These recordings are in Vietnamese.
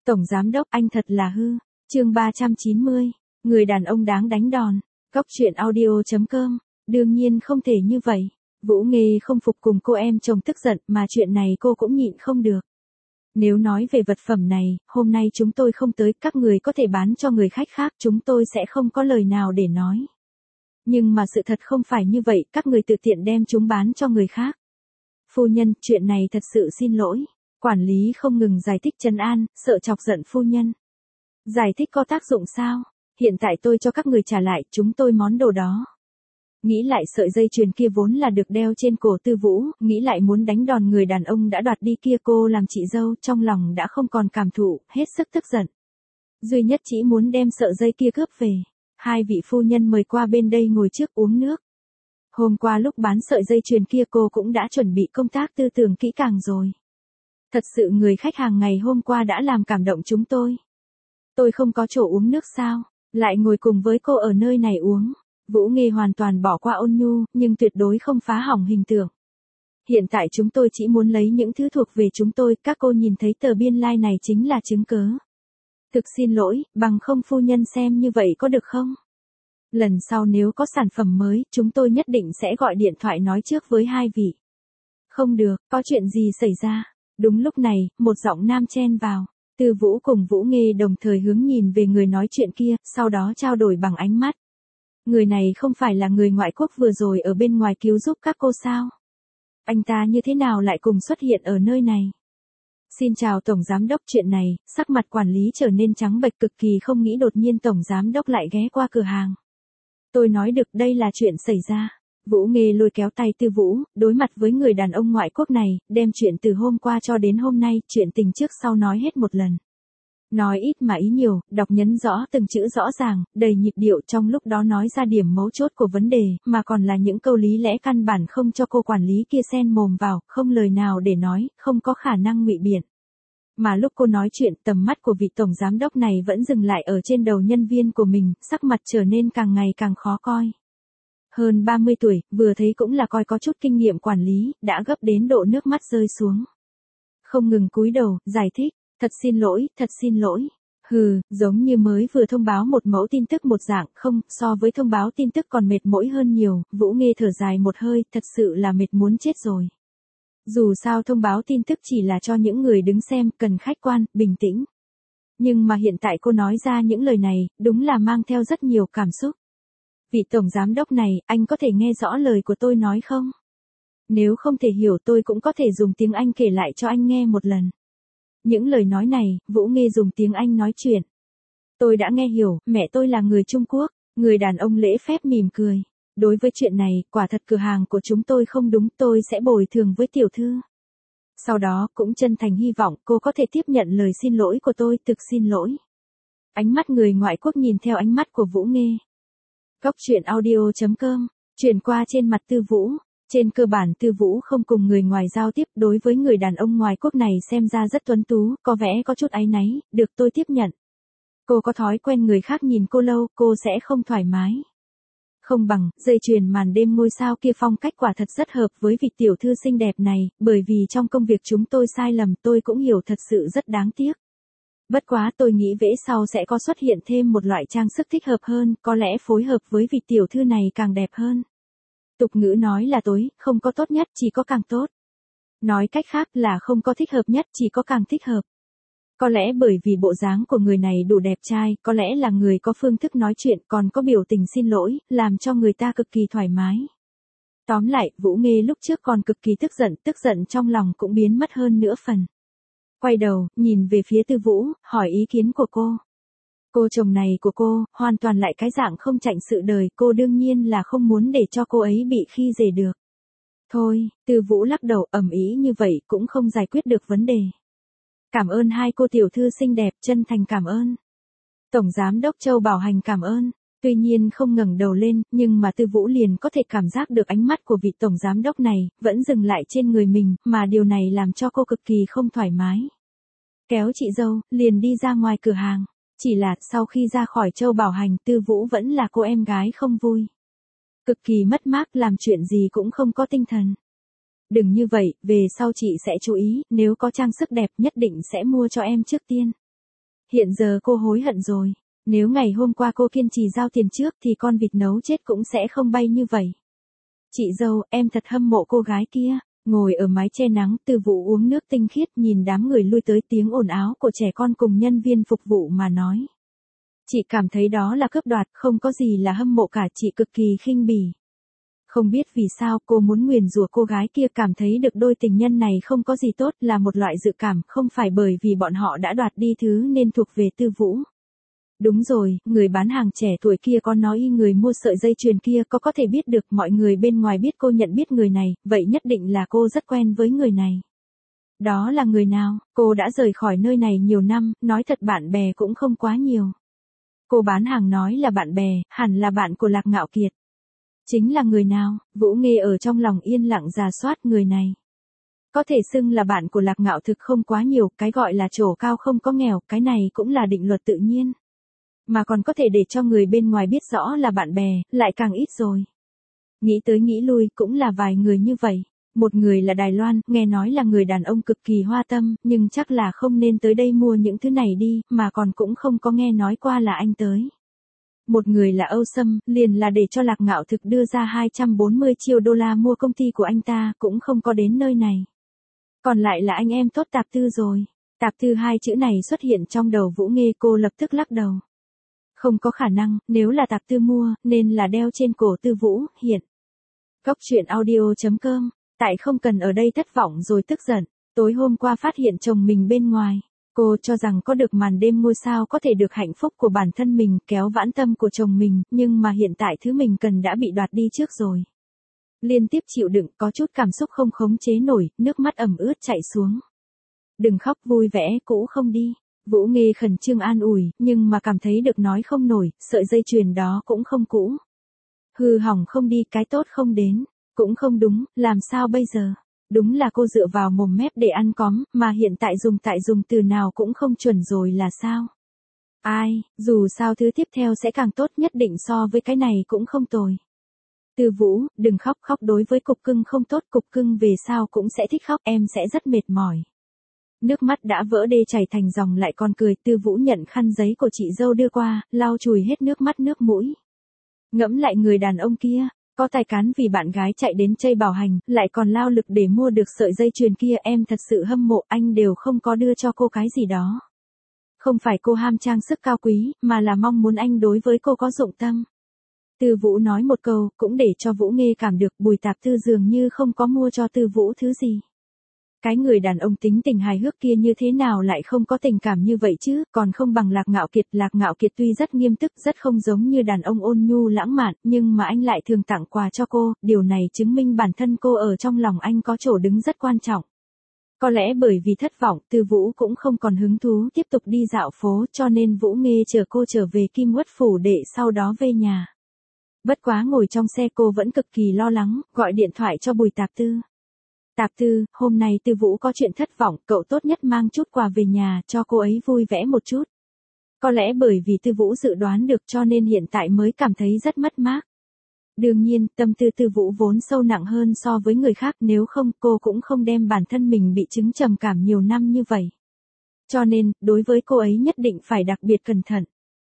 Tổng giám đốc anh thật là hư. Chương 390. Người đàn ông đáng đánh đòn. Cóc truyện audio.com. Đương nhiên không thể như vậy. Vũ Nghê không phục cùng cô em chồng tức giận mà chuyện này cô cũng nhịn không được. Nếu nói về vật phẩm này, hôm nay chúng tôi không tới, các người có thể bán cho người khách khác, chúng tôi sẽ không có lời nào để nói. Nhưng mà sự thật không phải như vậy, các người tự tiện đem chúng bán cho người khác. Phu nhân, chuyện này thật sự xin lỗi. Quản lý không ngừng giải thích trấn an, sợ chọc giận phu nhân. Giải thích có tác dụng sao? Hiện tại tôi cho các người trả lại chúng tôi món đồ đó. Nghĩ lại sợi dây chuyền kia vốn là được đeo trên cổ Tư Vũ, nghĩ lại muốn đánh đòn người đàn ông đã đoạt đi kia, cô làm chị dâu trong lòng đã không còn cảm thụ, hết sức tức giận. Duy nhất chỉ muốn đem sợi dây kia cướp về. Hai vị phu nhân mời qua bên đây ngồi trước uống nước. Hôm qua lúc bán sợi dây chuyền kia cô cũng đã chuẩn bị công tác tư tưởng kỹ càng rồi. Thật sự người khách hàng ngày hôm qua đã làm cảm động chúng tôi. Tôi không có chỗ uống nước sao, lại ngồi cùng với cô ở nơi này uống. Vũ Nghê hoàn toàn bỏ qua ôn nhu, nhưng tuyệt đối không phá hỏng hình tượng. Hiện tại chúng tôi chỉ muốn lấy những thứ thuộc về chúng tôi, các cô nhìn thấy tờ biên lai này chính là chứng cớ. Thực xin lỗi, bằng không phu nhân xem như vậy có được không? Lần sau nếu có sản phẩm mới, chúng tôi nhất định sẽ gọi điện thoại nói trước với hai vị. Không được, có chuyện gì xảy ra? Đúng lúc này, một giọng nam chen vào. Tư Vũ cùng Vũ Nghê đồng thời hướng nhìn về người nói chuyện kia, sau đó trao đổi bằng ánh mắt. Người này không phải là người ngoại quốc vừa rồi ở bên ngoài cứu giúp các cô sao? Anh ta như thế nào lại cùng xuất hiện ở nơi này? Xin chào Tổng Giám đốc, chuyện này, sắc mặt quản lý trở nên trắng bệch, cực kỳ không nghĩ đột nhiên Tổng Giám đốc lại ghé qua cửa hàng. Tôi nói được, đây là chuyện xảy ra. Vũ Nghê lôi kéo tay Tư Vũ, đối mặt với người đàn ông ngoại quốc này, đem chuyện từ hôm qua cho đến hôm nay, chuyện tình trước sau nói hết một lần. Nói ít mà ý nhiều, đọc nhấn rõ từng chữ rõ ràng, đầy nhịp điệu, trong lúc đó nói ra điểm mấu chốt của vấn đề, mà còn là những câu lý lẽ căn bản không cho cô quản lý kia xen mồm vào, không lời nào để nói, không có khả năng ngụy biện. Mà lúc cô nói chuyện, tầm mắt của vị tổng giám đốc này vẫn dừng lại ở trên đầu nhân viên của mình, sắc mặt trở nên càng ngày càng khó coi. Hơn 30 tuổi, vừa thấy cũng là coi có chút kinh nghiệm quản lý, đã gấp đến độ nước mắt rơi xuống. Không ngừng cúi đầu, giải thích, thật xin lỗi, thật xin lỗi. Hừ, giống như mới vừa thông báo một mẫu tin tức một dạng, không, so với thông báo tin tức còn mệt mỏi hơn nhiều. Vũ Nghê thở dài một hơi, thật sự là mệt muốn chết rồi. Dù sao thông báo tin tức chỉ là cho những người đứng xem, cần khách quan, bình tĩnh. Nhưng mà hiện tại cô nói ra những lời này, đúng là mang theo rất nhiều cảm xúc. Vị tổng giám đốc này, anh có thể nghe rõ lời của tôi nói không? Nếu không thể hiểu tôi cũng có thể dùng tiếng Anh kể lại cho anh nghe một lần. Những lời nói này, Vũ Nghê dùng tiếng Anh nói chuyện. Tôi đã nghe hiểu, mẹ tôi là người Trung Quốc. Người đàn ông lễ phép mỉm cười. Đối với chuyện này, quả thật cửa hàng của chúng tôi không đúng, tôi sẽ bồi thường với tiểu thư. Sau đó, cũng chân thành hy vọng cô có thể tiếp nhận lời xin lỗi của tôi, thực xin lỗi. Ánh mắt người ngoại quốc nhìn theo ánh mắt của Vũ Nghê. Cóc truyện audio.com, chuyển qua trên mặt Tư Vũ. Trên cơ bản Tư Vũ không cùng người ngoài giao tiếp, đối với người đàn ông ngoài quốc này xem ra rất tuấn tú, có vẻ có chút áy náy, được tôi tiếp nhận. Cô có thói quen người khác nhìn cô lâu, cô sẽ không thoải mái. Không bằng, dây chuyền màn đêm ngôi sao kia phong cách quả thật rất hợp với vị tiểu thư xinh đẹp này, bởi vì trong công việc chúng tôi sai lầm, tôi cũng hiểu, thật sự rất đáng tiếc. Bất quá tôi nghĩ về sau sẽ có xuất hiện thêm một loại trang sức thích hợp hơn, có lẽ phối hợp với vị tiểu thư này càng đẹp hơn. Tục ngữ nói là tối, không có tốt nhất, chỉ có càng tốt. Nói cách khác là không có thích hợp nhất, chỉ có càng thích hợp. Có lẽ bởi vì bộ dáng của người này đủ đẹp trai, có lẽ là người có phương thức nói chuyện, còn có biểu tình xin lỗi, làm cho người ta cực kỳ thoải mái. Tóm lại, Vũ Nghê lúc trước còn cực kỳ tức giận trong lòng cũng biến mất hơn nửa phần. Quay đầu, nhìn về phía Tư Vũ, hỏi ý kiến của cô. Cô chồng này của cô, hoàn toàn lại cái dạng không chạnh sự đời, cô đương nhiên là không muốn để cho cô ấy bị khi dễ được. Thôi, Tư Vũ lắc đầu, ầm ĩ như vậy cũng không giải quyết được vấn đề. Cảm ơn hai cô tiểu thư xinh đẹp, chân thành cảm ơn. Tổng Giám đốc Châu Bảo Hành cảm ơn. Tuy nhiên không ngẩng đầu lên, nhưng mà Tư Vũ liền có thể cảm giác được ánh mắt của vị Tổng Giám đốc này, vẫn dừng lại trên người mình, mà điều này làm cho cô cực kỳ không thoải mái. Kéo chị dâu, liền đi ra ngoài cửa hàng. Chỉ là, sau khi ra khỏi Châu Bảo Hành, Tư Vũ vẫn là cô em gái không vui. Cực kỳ mất mát, làm chuyện gì cũng không có tinh thần. Đừng như vậy, về sau chị sẽ chú ý, nếu có trang sức đẹp nhất định sẽ mua cho em trước tiên. Hiện giờ cô hối hận rồi. Nếu ngày hôm qua cô kiên trì giao tiền trước thì con vịt nấu chết cũng sẽ không bay như vậy. Chị dâu, em thật hâm mộ cô gái kia. Ngồi ở mái che nắng, Tư Vũ uống nước tinh khiết nhìn đám người lui tới tiếng ồn ào của trẻ con cùng nhân viên phục vụ mà nói. Chị cảm thấy đó là cướp đoạt, không có gì là hâm mộ cả, chị cực kỳ khinh bỉ. Không biết vì sao cô muốn nguyền rủa cô gái kia, cảm thấy được đôi tình nhân này không có gì tốt, là một loại dự cảm, không phải bởi vì bọn họ đã đoạt đi thứ nên thuộc về Tư Vũ. Đúng rồi, người bán hàng trẻ tuổi kia có nói người mua sợi dây chuyền kia có thể biết được, mọi người bên ngoài biết cô nhận biết người này, vậy nhất định là cô rất quen với người này. Đó là người nào? Cô đã rời khỏi nơi này nhiều năm, nói thật bạn bè cũng không quá nhiều. Cô bán hàng nói là bạn bè, hẳn là bạn của Lạc Ngạo Kiệt. Chính là người nào? Vũ Nghê ở trong lòng yên lặng rà soát người này. Có thể xưng là bạn của Lạc Ngạo thực không quá nhiều, cái gọi là trổ cao không có nghèo, cái này cũng là định luật tự nhiên. Mà còn có thể để cho người bên ngoài biết rõ là bạn bè, lại càng ít rồi. Nghĩ tới nghĩ lui cũng là vài người như vậy. Một người là Đài Loan, nghe nói là người đàn ông cực kỳ hoa tâm, nhưng chắc là không nên tới đây mua những thứ này đi, mà còn cũng không có nghe nói qua là anh tới. Một người là Âu Sâm, liền là để cho Lạc Ngạo Thực đưa ra 240 triệu đô la mua công ty của anh ta, cũng không có đến nơi này. Còn lại là anh em tốt Tạp Tư rồi. Tạp Tư hai chữ này xuất hiện trong đầu Vũ Nghê, cô lập tức lắc đầu. Không có khả năng, nếu là Tạp Tư mua, nên là đeo trên cổ Tư Vũ, hiện. Cốc truyện audio.com, tại không cần ở đây thất vọng rồi tức giận, tối hôm qua phát hiện chồng mình bên ngoài. Cô cho rằng có được màn đêm ngôi sao có thể được hạnh phúc của bản thân mình, kéo vãn tâm của chồng mình, nhưng mà hiện tại thứ mình cần đã bị đoạt đi trước rồi. Liên tiếp chịu đựng, có chút cảm xúc không khống chế nổi, nước mắt ẩm ướt chảy xuống. Đừng khóc, vui vẻ, cũ không đi. Vũ Nghê khẩn trương an ủi, nhưng mà cảm thấy được nói không nổi, sợi dây chuyền đó cũng không cũ. Hư hỏng không đi, cái tốt không đến, cũng không đúng, làm sao bây giờ? Đúng là cô dựa vào mồm mép để ăn cóm, mà hiện tại dùng từ nào cũng không chuẩn rồi là sao? Ai, dù sao thứ tiếp theo sẽ càng tốt, nhất định so với cái này cũng không tồi. Tư Vũ, đừng khóc, khóc đối với cục cưng không tốt, cục cưng về sau cũng sẽ thích khóc, em sẽ rất mệt mỏi. Nước mắt đã vỡ đê chảy thành dòng lại còn cười. Tư Vũ nhận khăn giấy của chị dâu đưa qua, lau chùi hết nước mắt nước mũi. Ngẫm lại người đàn ông kia, có tài cán vì bạn gái chạy đến Chây Bảo Hành, lại còn lao lực để mua được sợi dây chuyền kia, em thật sự hâm mộ, anh đều không có đưa cho cô cái gì đó. Không phải cô ham trang sức cao quý, mà là mong muốn anh đối với cô có dụng tâm. Tư Vũ nói một câu, cũng để cho Vũ Nghê cảm được Bùi Tạp Tư dường như không có mua cho Tư Vũ thứ gì. Cái người đàn ông tính tình hài hước kia như thế nào lại không có tình cảm như vậy chứ, còn không bằng Lạc Ngạo Kiệt. Lạc Ngạo Kiệt tuy rất nghiêm túc, rất không giống như đàn ông ôn nhu lãng mạn, nhưng mà anh lại thường tặng quà cho cô, điều này chứng minh bản thân cô ở trong lòng anh có chỗ đứng rất quan trọng. Có lẽ bởi vì thất vọng, Tư Vũ cũng không còn hứng thú tiếp tục đi dạo phố, cho nên Vũ Nghê chờ cô trở về Kim Uất Phủ để sau đó về nhà. Bất quá ngồi trong xe cô vẫn cực kỳ lo lắng, gọi điện thoại cho Bùi Tạp Tư. Tạp Tư, hôm nay Tư Vũ có chuyện thất vọng, cậu tốt nhất mang chút quà về nhà, cho cô ấy vui vẻ một chút. Có lẽ bởi vì Tư Vũ dự đoán được cho nên hiện tại mới cảm thấy rất mất mát. Đương nhiên, tâm tư Tư Vũ vốn sâu nặng hơn so với người khác, nếu không cô cũng không đem bản thân mình bị chứng trầm cảm nhiều năm như vậy. Cho nên, đối với cô ấy nhất định phải đặc biệt cẩn thận.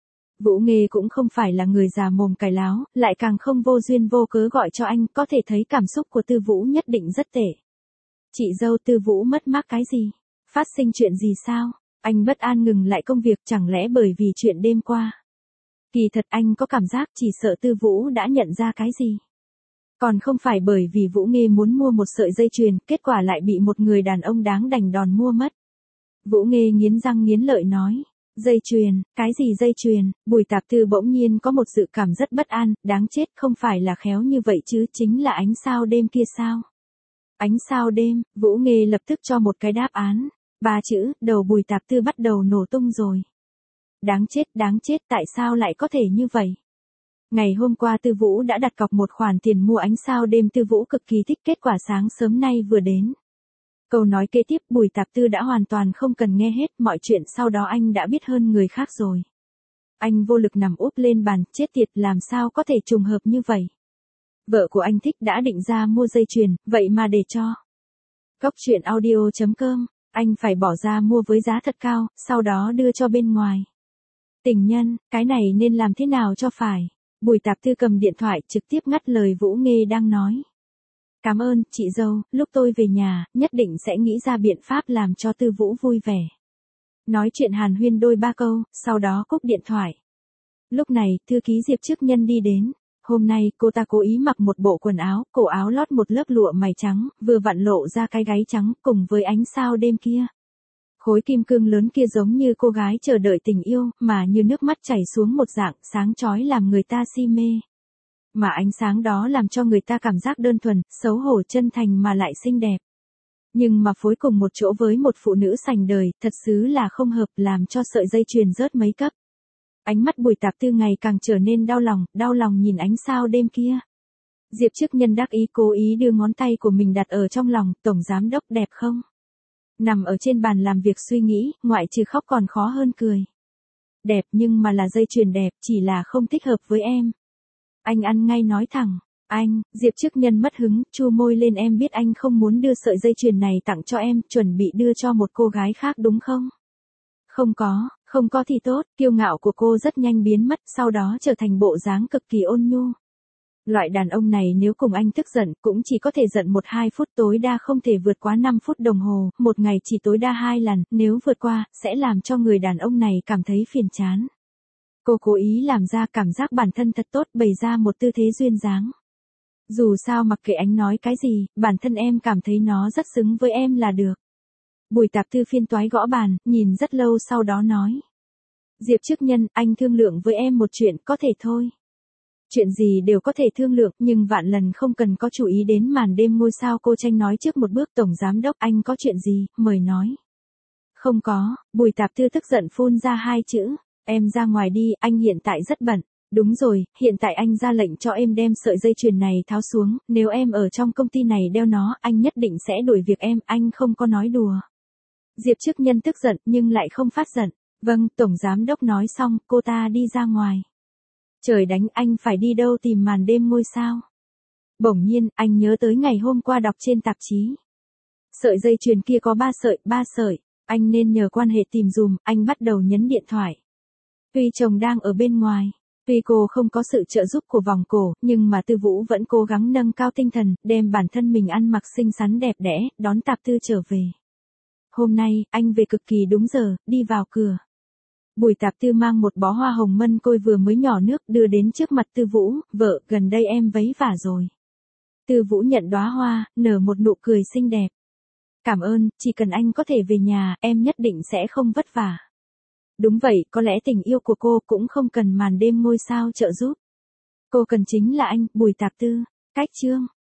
Vũ Nghê cũng không phải là người già mồm cài láo, lại càng không vô duyên vô cớ gọi cho anh, có thể thấy cảm xúc của Tư Vũ nhất định rất tệ. Chị dâu, Tư Vũ mất mát cái gì? Phát sinh chuyện gì sao? Anh bất an ngừng lại công việc, chẳng lẽ bởi vì chuyện đêm qua? Kỳ thật anh có cảm giác chỉ sợ Tư Vũ đã nhận ra cái gì. Còn không phải bởi vì Vũ Nghê muốn mua một sợi dây chuyền, kết quả lại bị một người đàn ông đáng đành đòn mua mất. Vũ Nghê nghiến răng nghiến lợi nói. Dây chuyền, cái gì dây chuyền? Bùi Tạp Tư bỗng nhiên có một dự cảm rất bất an, đáng chết, không phải là khéo như vậy chứ, chính là ánh sao đêm kia sao? Ánh sao đêm, Vũ Nghê lập tức cho một cái đáp án. 3 chữ, đầu Bùi Tạp Tư bắt đầu nổ tung rồi. Đáng chết, tại sao lại có thể như vậy? Ngày hôm qua Tư Vũ đã đặt cọc một khoản tiền mua ánh sao đêm, Tư Vũ cực kỳ thích, kết quả sáng sớm nay vừa đến. Câu nói kế tiếp Bùi Tạp Tư đã hoàn toàn không cần nghe hết, mọi chuyện sau đó anh đã biết hơn người khác rồi. Anh vô lực nằm úp lên bàn, chết tiệt, làm sao có thể trùng hợp như vậy? Vợ của anh thích đã định ra mua dây chuyền, vậy mà để cho. Cốc truyện audio.com Anh phải bỏ ra mua với giá thật cao, sau đó đưa cho bên ngoài. Tình nhân, cái này nên làm thế nào cho phải? Bùi Tạp Tư cầm điện thoại trực tiếp ngắt lời Vũ Nghê đang nói. Cảm ơn, chị dâu, lúc tôi về nhà, nhất định sẽ nghĩ ra biện pháp làm cho Tư Vũ vui vẻ. Nói chuyện hàn huyên đôi ba câu, sau đó cúp điện thoại. Lúc này, thư ký Diệp Trước Nhân đi đến. Hôm nay, cô ta cố ý mặc một bộ quần áo, cổ áo lót một lớp lụa mày trắng, vừa vặn lộ ra cái gáy trắng cùng với ánh sao đêm kia. Khối kim cương lớn kia giống như cô gái chờ đợi tình yêu, mà như nước mắt chảy xuống một dạng sáng chói làm người ta si mê. Mà ánh sáng đó làm cho người ta cảm giác đơn thuần, xấu hổ chân thành mà lại xinh đẹp. Nhưng mà phối cùng một chỗ với một phụ nữ sành đời, thật sự là không hợp, làm cho sợi dây chuyền rớt mấy cấp. Ánh mắt Bùi Tạp Tư ngày càng trở nên đau lòng nhìn ánh sao đêm kia. Diệp Trước Nhân đắc ý cố ý đưa ngón tay của mình đặt ở trong lòng, tổng giám đốc đẹp không? Nằm ở trên bàn làm việc suy nghĩ, ngoại trừ khóc còn khó hơn cười. Đẹp nhưng mà là dây chuyền đẹp, chỉ là không thích hợp với em. Anh ăn ngay nói thẳng. Anh, Diệp Trước Nhân mất hứng, chu môi lên, em biết anh không muốn đưa sợi dây chuyền này tặng cho em, chuẩn bị đưa cho một cô gái khác đúng không? Không có thì tốt, kiêu ngạo của cô rất nhanh biến mất, sau đó trở thành bộ dáng cực kỳ ôn nhu. Loại đàn ông này nếu cùng anh tức giận, cũng chỉ có thể giận 1-2 phút, tối đa không thể vượt quá 5 phút đồng hồ, một ngày chỉ tối đa 2 lần, nếu vượt qua, sẽ làm cho người đàn ông này cảm thấy phiền chán. Cô cố ý làm ra cảm giác bản thân thật tốt, bày ra một tư thế duyên dáng. Dù sao mặc kệ anh nói cái gì, bản thân em cảm thấy nó rất xứng với em là được. Bùi Tạp Tư phiên toái gõ bàn, nhìn rất lâu sau đó nói. Diệp Trước Nhân, anh thương lượng với em một chuyện, có thể thôi. Chuyện gì đều có thể thương lượng, nhưng vạn lần không cần có chú ý đến màn đêm ngôi sao. Cô tranh nói trước một bước. Tổng giám đốc, anh có chuyện gì, mời nói. Không có, Bùi Tạp Tư tức giận phun ra 2 chữ. Em ra ngoài đi, anh hiện tại rất bận. Đúng rồi, hiện tại anh ra lệnh cho em đem sợi dây chuyền này tháo xuống, nếu em ở trong công ty này đeo nó, anh nhất định sẽ đuổi việc em, anh không có nói đùa. Diệp Trước Nhân tức giận nhưng lại không phát giận. Vâng, Tổng giám đốc nói xong, cô ta đi ra ngoài. Trời đánh, anh phải đi đâu tìm màn đêm ngôi sao? Bỗng nhiên, anh nhớ tới ngày hôm qua đọc trên tạp chí. Sợi dây chuyền kia có 3 sợi, anh nên nhờ quan hệ tìm dùm, anh bắt đầu nhấn điện thoại. Tuy chồng đang ở bên ngoài, tuy cô không có sự trợ giúp của vòng cổ, nhưng mà Tư Vũ vẫn cố gắng nâng cao tinh thần, đem bản thân mình ăn mặc xinh xắn đẹp đẽ, đón Tạp Tư trở về. Hôm nay, anh về cực kỳ đúng giờ, đi vào cửa. Bùi Tạp Tư mang một bó hoa hồng mân côi vừa mới nhỏ nước đưa đến trước mặt Tư Vũ, vợ, gần đây em vấy vả rồi. Tư Vũ nhận đóa hoa, nở một nụ cười xinh đẹp. Cảm ơn, chỉ cần anh có thể về nhà, em nhất định sẽ không vất vả. Đúng vậy, có lẽ tình yêu của cô cũng không cần màn đêm ngôi sao trợ giúp. Cô cần chính là anh, Bùi Tạp Tư. Cách chương